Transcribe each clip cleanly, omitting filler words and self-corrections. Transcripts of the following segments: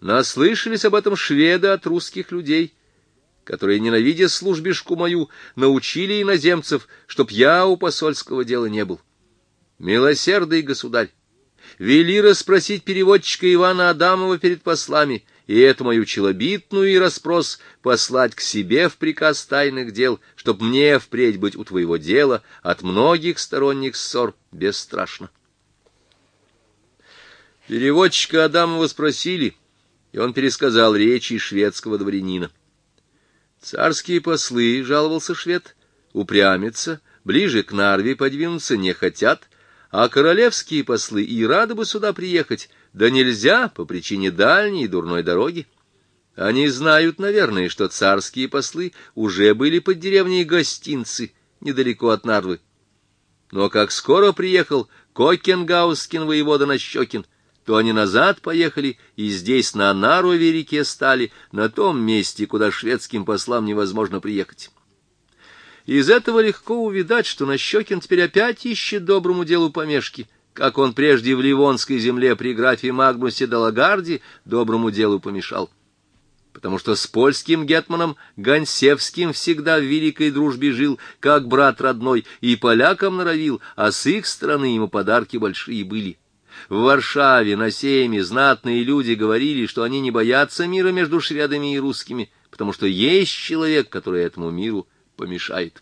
Наслышались об этом шведы от русских людей, которые, ненавидя службишку мою, научили иноземцев, чтоб я у посольского дела не был. Милосердный государь, вели расспросить переводчика Ивана Адамова перед послами, и эту мою челобитную и расспрос послать к себе в приказ тайных дел, чтоб мне впредь быть у твоего дела от многих сторонних ссор бесстрашно. Переводчика Адамова спросили, и он пересказал речи шведского дворянина. Царские послы, жаловался швед, упрямятся, ближе к Нарве подвинуться не хотят, а королевские послы и рады бы сюда приехать, да нельзя по причине дальней и дурной дороги. Они знают, наверное, что царские послы уже были под деревней Гостинцы, недалеко от Нарвы. Но как скоро приехал Кокенгаускин воевода Нащекин, то они назад поехали и здесь на Нарове реке стали, на том месте, куда шведским послам невозможно приехать. Из этого легко увидать, что Нащекин теперь опять ищет доброму делу помешки, как он прежде в Ливонской земле при графе Магнусе де Лагарде доброму делу помешал. Потому что с польским гетманом Гонсевским всегда в великой дружбе жил, как брат родной, и полякам норовил, а с их стороны ему подарки большие были. В Варшаве на сейме знатные люди говорили, что они не боятся мира между шведами и русскими, потому что есть человек, который этому миру помешает.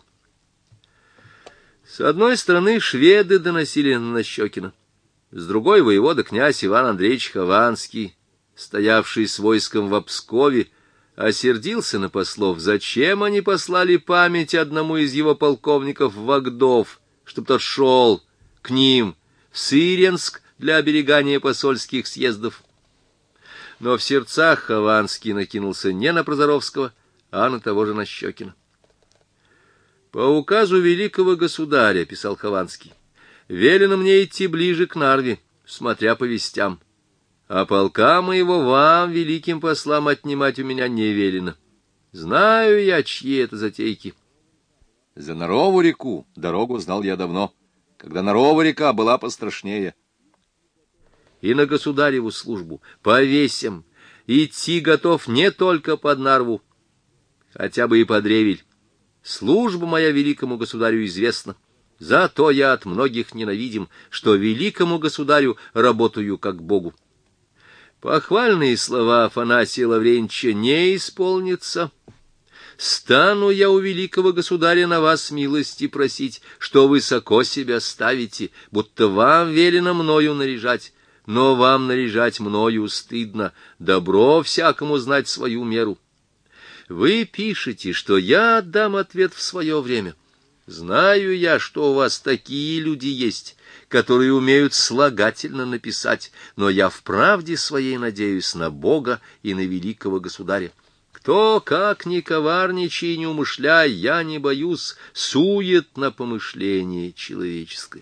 С одной стороны шведы доносили на Нащекина, с другой воевода князь Иван Андреевич Хованский, стоявший с войском в Пскове, осердился на послов, зачем они послали память одному из его полковников в Вагдов, чтоб тот шел к ним в Сыренск для оберегания посольских съездов. Но в сердцах Хованский накинулся не на Прозоровского, а на того же Нащекина. «По указу великого государя, — писал Хованский, — велено мне идти ближе к Нарве, смотря по вестям, а полка моего вам, великим послам, отнимать у меня не велено. Знаю я, чьи это затейки. За Нарову реку дорогу знал я давно, когда Нарова река была пострашнее. И на государеву службу по весям идти готов не только под Нарву, хотя бы и под Ревель. Служба моя великому государю известна, зато я от многих ненавидим, что великому государю работаю как Богу. Похвальные слова Афанасия Лаврентьевича не исполнятся. Стану я у великого государя на вас милости просить, что высоко себя ставите, будто вам велено мною наряжать, но вам наряжать мною стыдно, добро всякому знать свою меру. Вы пишете, что я отдам ответ в свое время. Знаю я, что у вас такие люди есть, которые умеют слагательно написать, но я в правде своей надеюсь на Бога и на великого государя. Кто, как ни коварничай и не умышляй, я не боюсь, суетно помышление человеческое.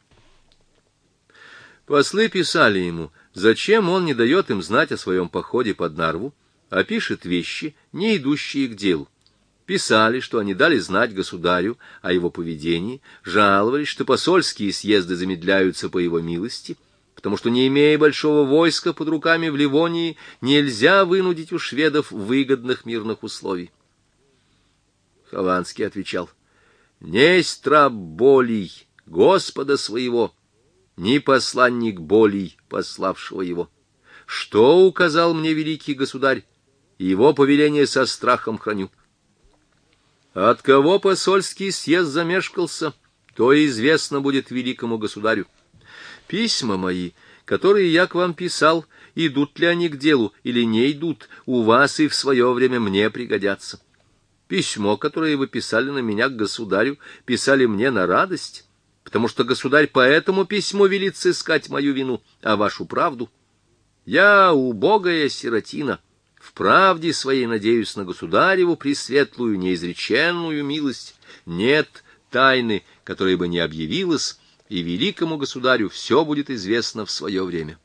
Послы писали ему, зачем он не дает им знать о своем походе под Нарву, а пишет вещи, не идущие к делу. Писали, что они дали знать государю о его поведении, жаловались, что посольские съезды замедляются по его милости, потому что, не имея большого войска под руками в Ливонии, нельзя вынудить у шведов выгодных мирных условий. Хованский отвечал: «Несть раб болей Господа своего, ни посланник болей пославшего его. Что указал мне великий государь, его повеление со страхом храню. От кого посольский съезд замешкался, то известно будет великому государю. Письма мои, которые я к вам писал, идут ли они к делу или не идут, у вас и в свое время мне пригодятся. Письмо, которое вы писали на меня к государю, писали мне на радость, потому что государь по этому письму велит сыскать мою вину, а вашу правду. Я, убогая сиротина, в правде своей надеюсь на государеву пресветлую неизреченную милость. Нет тайны, которая бы не объявилась, и великому государю все будет известно в свое время».